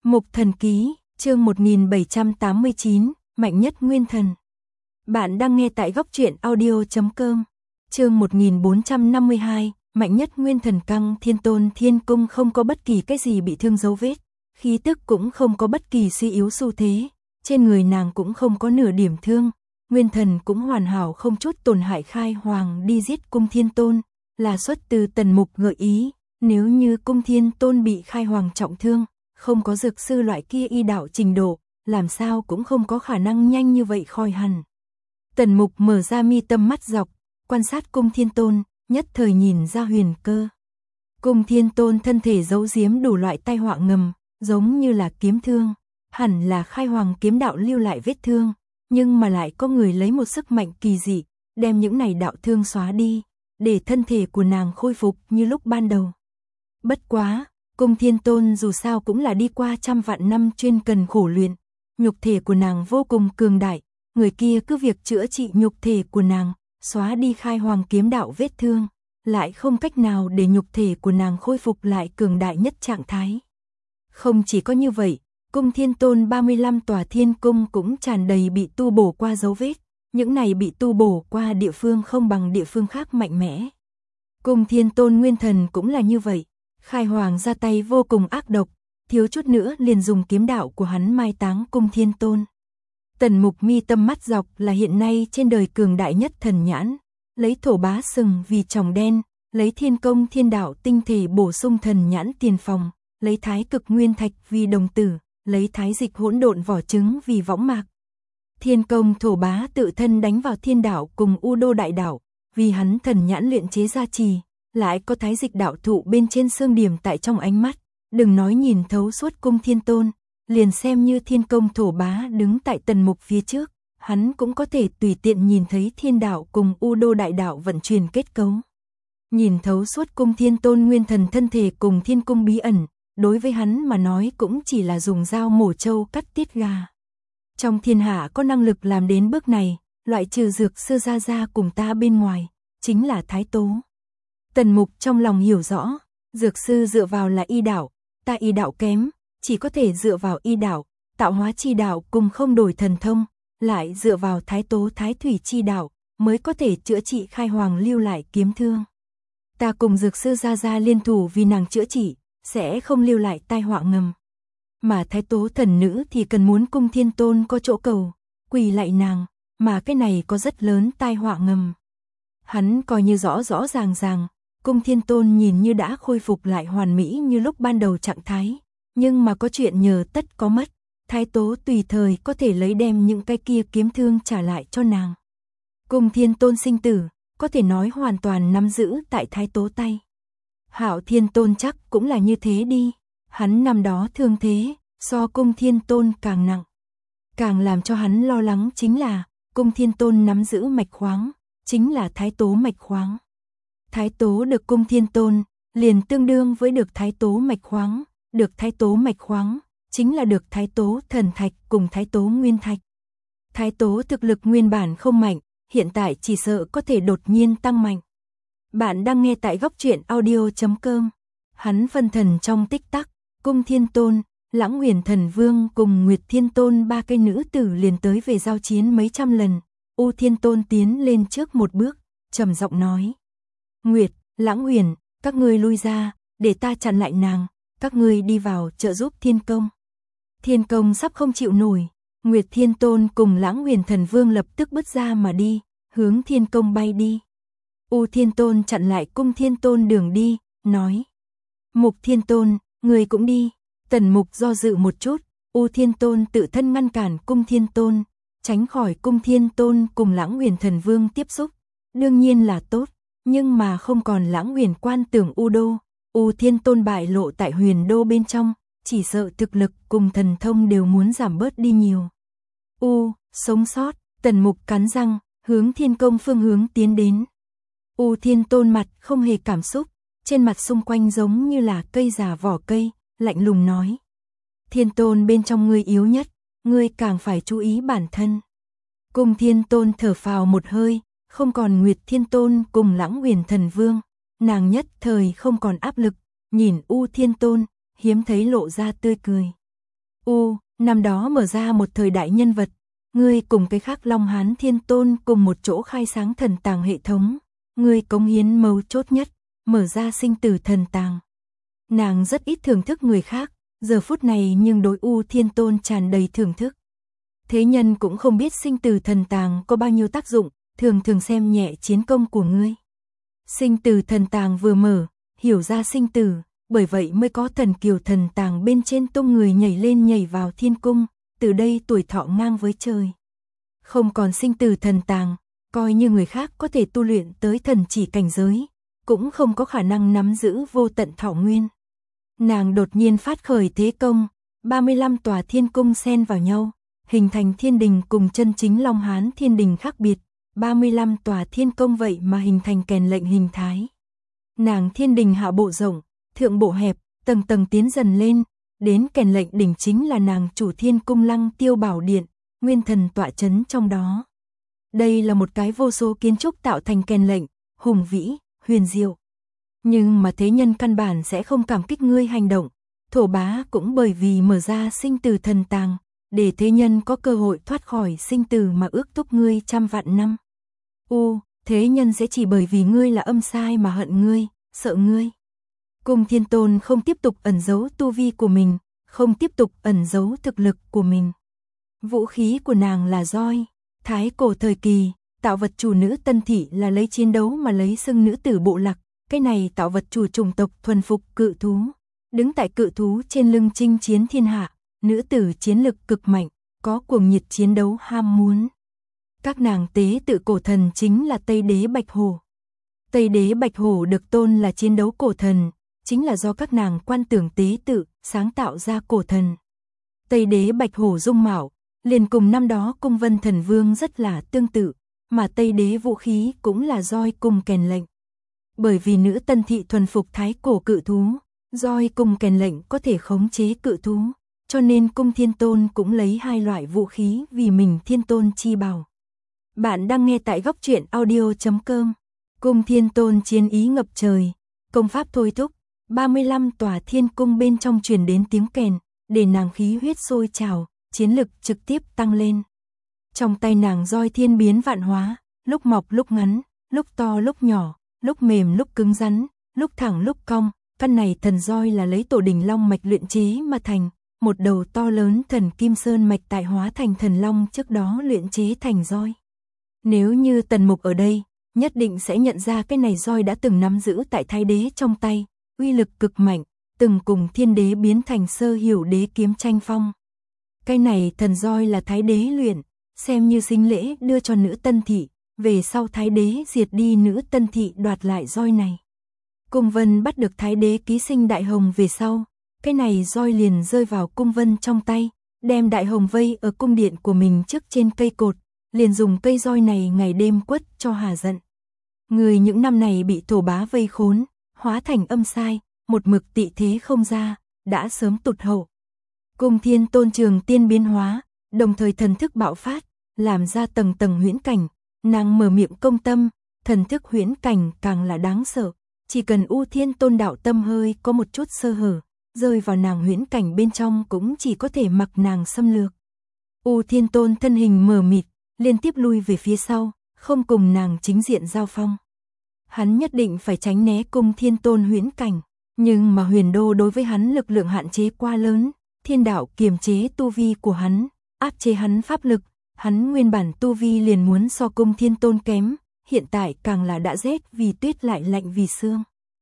Mục Thần Ký, chương 1789, Mạnh Nhất Nguyên Thần. Bạn đang nghe tại góc truyện audio.com. Chương 1452, Mạnh Nhất Nguyên Thần. Căng Thiên Tôn Thiên Cung không có bất kỳ cái gì bị thương dấu vết, khí tức cũng không có bất kỳ suy yếu xu thế, trên người nàng cũng không có nửa điểm thương, Nguyên Thần cũng hoàn hảo không chút tổn hại. Khai Hoàng đi giết Cung Thiên Tôn, là xuất từ Tần Mục gợi ý, nếu như Cung Thiên Tôn bị Khai Hoàng trọng thương, không có dược sư loại kia y đạo trình độ, làm sao cũng không có khả năng nhanh như vậy khỏi hẳn. Tần Mục mở ra mi tâm mắt dọc, quan sát Cung Thiên Tôn, nhất thời nhìn ra huyền cơ. Cung Thiên Tôn thân thể giấu giếm đủ loại tai họa ngầm, giống như là kiếm thương, hẳn là Khai Hoàng kiếm đạo lưu lại vết thương, nhưng mà lại có người lấy một sức mạnh kỳ dị, đem những này đạo thương xóa đi, để thân thể của nàng khôi phục như lúc ban đầu. Bất quá, Cung Thiên Tôn dù sao cũng là đi qua trăm vạn năm chuyên cần khổ luyện, nhục thể của nàng vô cùng cường đại, người kia cứ việc chữa trị nhục thể của nàng, xóa đi Khai Hoàng kiếm đạo vết thương, lại không cách nào để nhục thể của nàng khôi phục lại cường đại nhất trạng thái. Không chỉ có như vậy, Cung Thiên Tôn 35 tòa thiên cung cũng tràn đầy bị tu bổ qua dấu vết, những này bị tu bổ qua địa phương không bằng địa phương khác mạnh mẽ. Cung Thiên Tôn Nguyên Thần cũng là như vậy. Khai Hoàng ra tay vô cùng ác độc, thiếu chút nữa liền dùng kiếm đạo của hắn mai táng Cung Thiên Tôn. Tần Mục mi tâm mắt dọc là hiện nay trên đời cường đại nhất thần nhãn, lấy thổ bá sừng vì tròng đen, lấy thiên công thiên đạo tinh thể bổ sung thần nhãn tiền phòng, lấy thái cực nguyên thạch vì đồng tử, lấy thái dịch hỗn độn vỏ trứng vì võng mạc. Thiên công thổ bá tự thân đánh vào thiên đạo cùng U Đô đại đạo, vì hắn thần nhãn luyện chế gia trì, lại có thái dịch đạo thụ bên trên xương điểm tại trong ánh mắt, đừng nói nhìn thấu suốt Cung Thiên Tôn, liền xem như thiên công thổ bá đứng tại Tần Mục phía trước, hắn cũng có thể tùy tiện nhìn thấy thiên đạo cùng U Đô đại đạo vận chuyển kết cấu. Nhìn thấu suốt Cung Thiên Tôn Nguyên Thần thân thể cùng thiên cung bí ẩn, đối với hắn mà nói cũng chỉ là dùng dao mổ trâu cắt tiết gà. Trong thiên hạ có năng lực làm đến bước này, loại trừ dược sư gia gia cùng ta bên ngoài, chính là Thái Tố. Tần Mục trong lòng hiểu rõ, dược sư dựa vào là y đạo, ta y đạo kém, chỉ có thể dựa vào y đạo, tạo hóa chi đạo cùng không đổi thần thông, lại dựa vào Thái Tố Thái Thủy chi đạo, mới có thể chữa trị Khai Hoàng lưu lại kiếm thương. Ta cùng dược sư gia gia liên thủ vì nàng chữa trị, sẽ không lưu lại tai họa ngầm. Mà Thái Tố thần nữ thì cần muốn Cung Thiên Tôn có chỗ cầu, quỳ lại nàng, mà cái này có rất lớn tai họa ngầm. Hắn coi như rõ rõ ràng ràng, Cung Thiên Tôn nhìn như đã khôi phục lại hoàn mỹ như lúc ban đầu trạng thái, nhưng mà có chuyện nhờ tất có mất, Thái Tố tùy thời có thể lấy đem những cái kia kiếm thương trả lại cho nàng. Cung Thiên Tôn sinh tử, có thể nói hoàn toàn nắm giữ tại Thái Tố tay. Hạo Thiên Tôn chắc cũng là như thế đi, hắn năm đó thương thế, so Cung Thiên Tôn càng nặng. Càng làm cho hắn lo lắng chính là, Cung Thiên Tôn nắm giữ mạch khoáng, chính là Thái Tố mạch khoáng. Thái Tố được Cung Thiên Tôn, liền tương đương với được Thái Tố mạch khoáng, được Thái Tố mạch khoáng, chính là được Thái Tố thần thạch cùng Thái Tố nguyên thạch. Thái Tố thực lực nguyên bản không mạnh, hiện tại chỉ sợ có thể đột nhiên tăng mạnh. Bạn đang nghe tại góc truyện audio.com. Hắn phân thần trong tích tắc, Cung Thiên Tôn, Lãng Huyền Thần Vương cùng Nguyệt Thiên Tôn ba cây nữ tử liền tới về giao chiến mấy trăm lần. U Thiên Tôn tiến lên trước một bước, trầm giọng nói: Nguyệt, Lãng Huyền, các ngươi lui ra, để ta chặn lại nàng, các ngươi đi vào trợ giúp Thiên Công. Thiên Công sắp không chịu nổi, Nguyệt Thiên Tôn cùng Lãng Huyền Thần Vương lập tức bước ra mà đi, hướng Thiên Công bay đi. U Thiên Tôn chặn lại Cung Thiên Tôn đường đi, nói: Mục Thiên Tôn, người cũng đi. Tần Mục do dự một chút, U Thiên Tôn tự thân ngăn cản Cung Thiên Tôn, tránh khỏi Cung Thiên Tôn cùng Lãng Huyền Thần Vương tiếp xúc, đương nhiên là tốt, nhưng mà không còn Lãng Huyền quan tưởng U Đô, U Thiên Tôn bại lộ tại Huyền Đô bên trong, chỉ sợ thực lực cùng thần thông đều muốn giảm bớt đi nhiều. Sống sót, Tần Mục cắn răng, hướng Thiên Công phương hướng tiến đến. U Thiên Tôn mặt không hề cảm xúc, trên mặt xung quanh giống như là cây già vỏ cây, lạnh lùng nói: Thiên Tôn bên trong ngươi yếu nhất, ngươi càng phải chú ý bản thân. Cung Thiên Tôn thở phào một hơi, không còn Nguyệt Thiên Tôn cùng Lãng Huyền Thần Vương, nàng nhất thời không còn áp lực, nhìn U Thiên Tôn, hiếm thấy lộ ra tươi cười. Năm đó mở ra một thời đại nhân vật, ngươi cùng cái khác Long Hán Thiên Tôn cùng một chỗ khai sáng thần tàng hệ thống, ngươi cống hiến mấu chốt nhất, mở ra sinh tử thần tàng. Nàng rất ít thưởng thức người khác, giờ phút này nhưng đối Thiên Tôn tràn đầy thưởng thức. Thế nhân cũng không biết sinh tử thần tàng có bao nhiêu tác dụng, thường thường xem nhẹ chiến công của ngươi. Sinh tử thần tàng vừa mở, hiểu ra sinh tử, bởi vậy mới có thần kiều thần tàng bên trên tung người nhảy lên nhảy vào thiên cung, từ đây tuổi thọ ngang với trời. Không còn sinh tử thần tàng, coi như người khác có thể tu luyện tới thần chỉ cảnh giới, cũng không có khả năng nắm giữ vô tận thọ nguyên. Nàng đột nhiên phát khởi thế công, 35 tòa thiên cung xen vào nhau, hình thành thiên đình cùng chân chính Long Hán Thiên Đình khác biệt, 35 tòa thiên công vậy mà hình thành kèn lệnh hình thái. Nàng thiên đình hạ bộ rộng, thượng bộ hẹp, tầng tầng tiến dần lên, đến kèn lệnh đỉnh chính là nàng chủ thiên cung Lăng Tiêu Bảo Điện, nguyên thần tọa chấn trong đó. Đây là một cái vô số kiến trúc tạo thành kèn lệnh, hùng vĩ, huyền diệu. Nhưng mà thế nhân căn bản sẽ không cảm kích ngươi hành động, thổ bá cũng bởi vì mở ra sinh tử thần tàng, để thế nhân có cơ hội thoát khỏi sinh tử mà ước thúc ngươi trăm vạn năm. Thế nhân sẽ chỉ bởi vì ngươi là âm sai mà hận ngươi, sợ ngươi. Cung Thiên Tôn không tiếp tục ẩn giấu tu vi của mình, không tiếp tục ẩn giấu thực lực của mình. Vũ khí của nàng là roi, thái cổ thời kỳ, tạo vật chủ nữ Tân Thị là lấy chiến đấu mà lấy xưng nữ tử bộ lạc, cái này tạo vật chủ chủng tộc thuần phục cự thú, đứng tại cự thú trên lưng chinh chiến thiên hạ, nữ tử chiến lực cực mạnh, có cuồng nhiệt chiến đấu ham muốn. Các nàng tế tự cổ thần chính là Tây Đế Bạch Hổ. Tây Đế Bạch Hổ được tôn là chiến đấu cổ thần, chính là do các nàng quan tưởng tế tự, sáng tạo ra cổ thần. Tây Đế Bạch Hổ dung mạo, liền cùng năm đó Cung Vân Thần Vương rất là tương tự, mà Tây Đế vũ khí cũng là roi cùng kèn lệnh. Bởi vì nữ Tân Thị thuần phục thái cổ cự thú, roi cùng kèn lệnh có thể khống chế cự thú, cho nên Cung Thiên Tôn cũng lấy hai loại vũ khí vì mình Thiên Tôn chi bảo. Bạn đang nghe tại góc truyện audio.com. Cung Thiên Tôn chiến ý ngập trời, công pháp thôi thúc, 35 tòa thiên cung bên trong truyền đến tiếng kèn, để nàng khí huyết sôi trào, chiến lực trực tiếp tăng lên. Trong tay nàng roi thiên biến vạn hóa, lúc mọc lúc ngắn, lúc to lúc nhỏ, lúc mềm lúc cứng rắn, lúc thẳng lúc cong, căn này thần roi là lấy tổ đình long mạch luyện chế mà thành, một đầu to lớn thần kim sơn mạch tại hóa thành thần long trước đó luyện chế thành roi. Nếu như Tần Mục ở đây, nhất định sẽ nhận ra cái này roi đã từng nắm giữ tại Thái Đế trong tay, uy lực cực mạnh, từng cùng Thiên Đế biến thành Sơ Hiểu Đế kiếm tranh phong. Cái này thần roi là Thái Đế luyện, xem như sinh lễ đưa cho nữ Tân Thị, về sau Thái Đế diệt đi nữ Tân Thị đoạt lại roi này. Cung Vân bắt được Thái Đế ký sinh Đại Hồng về sau, cái này roi liền rơi vào Cung Vân trong tay, đem Đại Hồng vây ở cung điện của mình trước trên cây cột, liền dùng cây roi này ngày đêm quất cho hà giận. Người những năm này bị thổ bá vây khốn, hóa thành âm sai, một mực tị thế không ra, đã sớm tụt hậu. Cung Thiên Tôn trường tiên biến hóa, đồng thời thần thức bạo phát, làm ra tầng tầng huyễn cảnh, nàng mở miệng công tâm, thần thức huyễn cảnh càng là đáng sợ, chỉ cần Thiên Tôn đạo tâm hơi có một chút sơ hở, rơi vào nàng huyễn cảnh bên trong cũng chỉ có thể mặc nàng xâm lược. Thiên Tôn thân hình mờ mịt, liên tiếp lui về phía sau, không cùng nàng chính diện giao phong. Hắn nhất định phải tránh né Cung Thiên Tôn huyễn cảnh, nhưng mà huyền đô đối với hắn lực lượng hạn chế quá lớn, thiên đạo kiềm chế tu vi của hắn, áp chế hắn pháp lực, hắn nguyên bản tu vi liền muốn so Cung Thiên Tôn kém, hiện tại càng là đã rét vì tuyết lại lạnh vì sương.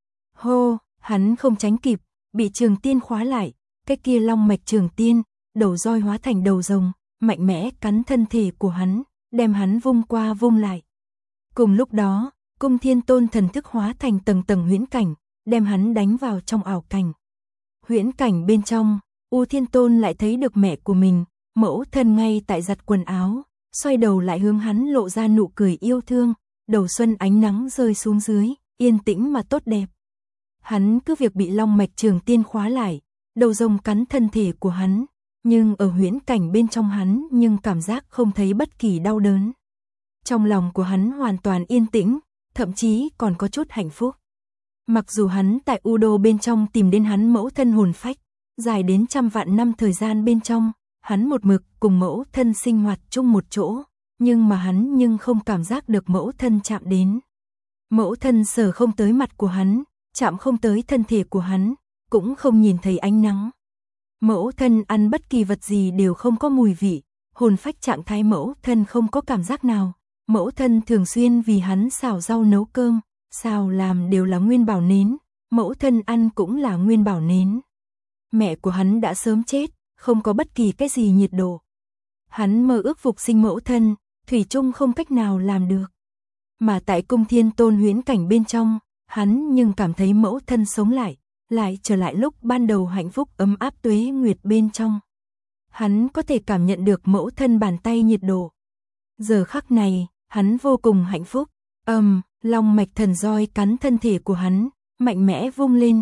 Hắn không tránh kịp, bị trường tiên khóa lại, cái kia long mạch trường tiên, đầu roi hóa thành đầu rồng, mạnh mẽ cắn thân thể của hắn, đem hắn vung qua vung lại. Cùng lúc đó, Cung Thiên Tôn thần thức hóa thành tầng tầng huyễn cảnh, đem hắn đánh vào trong ảo cảnh. Huyễn cảnh bên trong, Thiên Tôn lại thấy được mẹ của mình, mẫu thân ngay tại giặt quần áo, xoay đầu lại hướng hắn lộ ra nụ cười yêu thương, đầu xuân ánh nắng rơi xuống dưới, yên tĩnh mà tốt đẹp. Hắn cứ việc bị long mạch trường tiên khóa lại, đầu rồng cắn thân thể của hắn, nhưng ở huyễn cảnh bên trong hắn nhưng cảm giác không thấy bất kỳ đau đớn. Trong lòng của hắn hoàn toàn yên tĩnh, thậm chí còn có chút hạnh phúc. Mặc dù hắn tại U Đô bên trong tìm đến hắn mẫu thân hồn phách, dài đến trăm vạn năm thời gian bên trong, hắn một mực cùng mẫu thân sinh hoạt chung một chỗ, nhưng mà hắn không cảm giác được mẫu thân chạm đến. Mẫu thân sờ không tới mặt của hắn, chạm không tới thân thể của hắn, cũng không nhìn thấy ánh nắng. Mẫu thân ăn bất kỳ vật gì đều không có mùi vị, hồn phách trạng thái mẫu thân không có cảm giác nào. Mẫu thân thường xuyên vì hắn xào rau nấu cơm, xào làm đều là nguyên bảo nến, mẫu thân ăn cũng là nguyên bảo nến. Mẹ của hắn đã sớm chết, không có bất kỳ cái gì nhiệt độ. Hắn mơ ước phục sinh mẫu thân, thủy chung không cách nào làm được. Mà tại cung thiên tôn huyễn cảnh bên trong, hắn nhưng cảm thấy mẫu thân sống lại trở lại lúc ban đầu hạnh phúc ấm áp tuế nguyệt bên trong. Hắn có thể cảm nhận được mẫu thân bàn tay nhiệt độ. Giờ khắc này, hắn vô cùng hạnh phúc. Long mạch thần roi cắn thân thể của hắn, mạnh mẽ vung lên,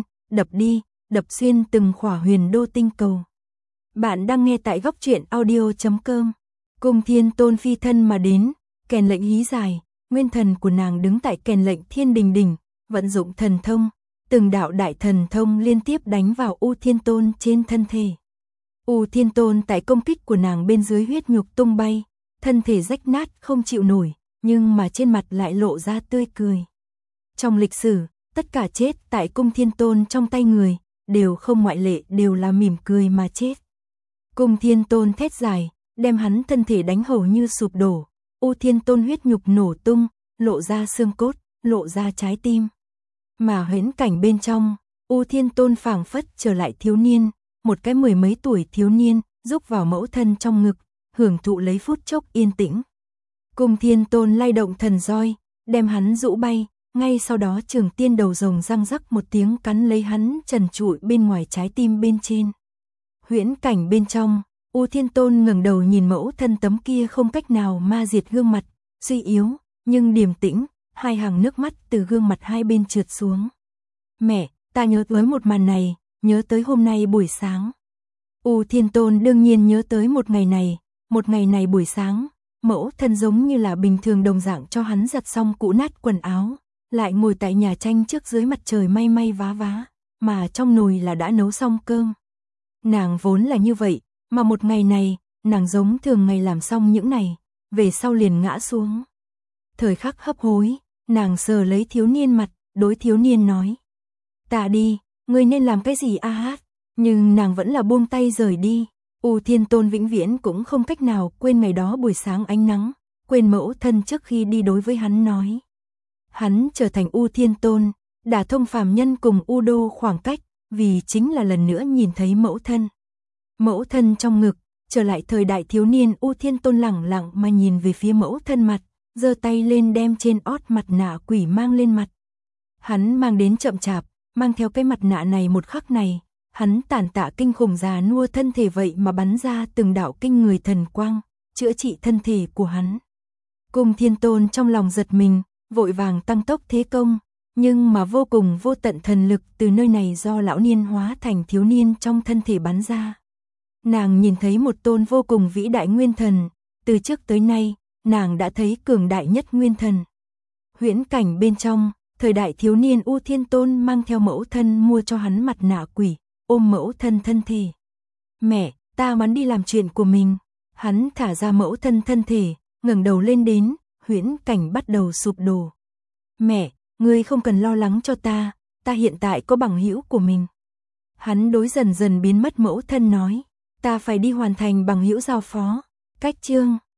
đập xuyên từng khỏa huyền đô tinh cầu. Bạn đang nghe tại góc truyện audio.com. Cung thiên tôn phi thân mà đến, kèn lệnh hí dài, nguyên thần của nàng đứng tại kèn lệnh thiên đình đỉnh, vận dụng thần thông, từng đạo đại thần thông liên tiếp đánh vào U Thiên Tôn trên thân thể. U Thiên Tôn tại công kích của nàng bên dưới huyết nhục tung bay, thân thể rách nát không chịu nổi, nhưng mà trên mặt lại lộ ra tươi cười. Trong lịch sử, tất cả chết tại cung Thiên Tôn trong tay người, đều không ngoại lệ, đều là mỉm cười mà chết. Cung Thiên Tôn thét dài, đem hắn thân thể đánh hầu như sụp đổ. U Thiên Tôn huyết nhục nổ tung, lộ ra xương cốt, lộ ra trái tim. Mà huyễn cảnh bên trong, U Thiên Tôn phảng phất trở lại thiếu niên, một cái 10 mấy tuổi thiếu niên, rúc vào mẫu thân trong ngực, hưởng thụ lấy phút chốc yên tĩnh. Cung Thiên Tôn lay động thần roi, đem hắn rũ bay, ngay sau đó Trường Tiên đầu rồng răng rắc một tiếng cắn lấy hắn trần trụi bên ngoài trái tim bên trên. Huyễn cảnh bên trong, U Thiên Tôn ngẩng đầu nhìn mẫu thân tấm kia không cách nào ma diệt gương mặt, suy yếu, nhưng điềm tĩnh, hai hàng nước mắt từ gương mặt hai bên trượt xuống. Mẹ, ta nhớ tới một màn này, nhớ tới hôm nay buổi sáng. U Thiên Tôn đương nhiên nhớ tới một ngày này buổi sáng, mẫu thân giống như là bình thường đồng dạng cho hắn giặt xong cũ nát quần áo, lại ngồi tại nhà tranh trước dưới mặt trời may may vá vá, mà trong nồi là đã nấu xong cơm. Nàng vốn là như vậy, mà một ngày này, nàng giống thường ngày làm xong những này, về sau liền ngã xuống. Thời khắc hấp hối, nàng sờ lấy thiếu niên mặt, đối thiếu niên nói. Ta đi, ngươi nên làm cái gì a hát, nhưng nàng vẫn là buông tay rời đi. U Thiên Tôn vĩnh viễn cũng không cách nào quên ngày đó buổi sáng ánh nắng, quên mẫu thân trước khi đi đối với hắn nói. Hắn trở thành U Thiên Tôn, đả thông phàm nhân cùng U Đô khoảng cách, vì chính là lần nữa nhìn thấy mẫu thân. Mẫu thân trong ngực, trở lại thời đại thiếu niên U Thiên Tôn lẳng lặng mà nhìn về phía mẫu thân mặt, giơ tay lên đem trên ót mặt nạ quỷ mang lên mặt. Hắn mang đến chậm chạp, mang theo cái mặt nạ này một khắc này, hắn tàn tạ kinh khủng già nua thân thể vậy mà bắn ra từng đạo kinh người thần quang, chữa trị thân thể của hắn. Cung Thiên Tôn trong lòng giật mình, vội vàng tăng tốc thế công, nhưng mà vô cùng vô tận thần lực từ nơi này do lão niên hóa thành thiếu niên trong thân thể bắn ra. Nàng nhìn thấy một tôn vô cùng vĩ đại nguyên thần, từ trước tới nay, nàng đã thấy cường đại nhất nguyên thần. Huyễn cảnh bên trong, thời đại thiếu niên U Thiên Tôn mang theo mẫu thân mua cho hắn mặt nạ quỷ, ôm mẫu thân thân thể. Mẹ, ta muốn đi làm chuyện của mình. Hắn thả ra mẫu thân thân thể, ngẩng đầu lên đến, huyễn cảnh bắt đầu sụp đổ. Mẹ, ngươi không cần lo lắng cho ta hiện tại có bằng hữu của mình. Hắn đối dần dần biến mất mẫu thân nói, ta phải đi hoàn thành bằng hữu giao phó. Cách chương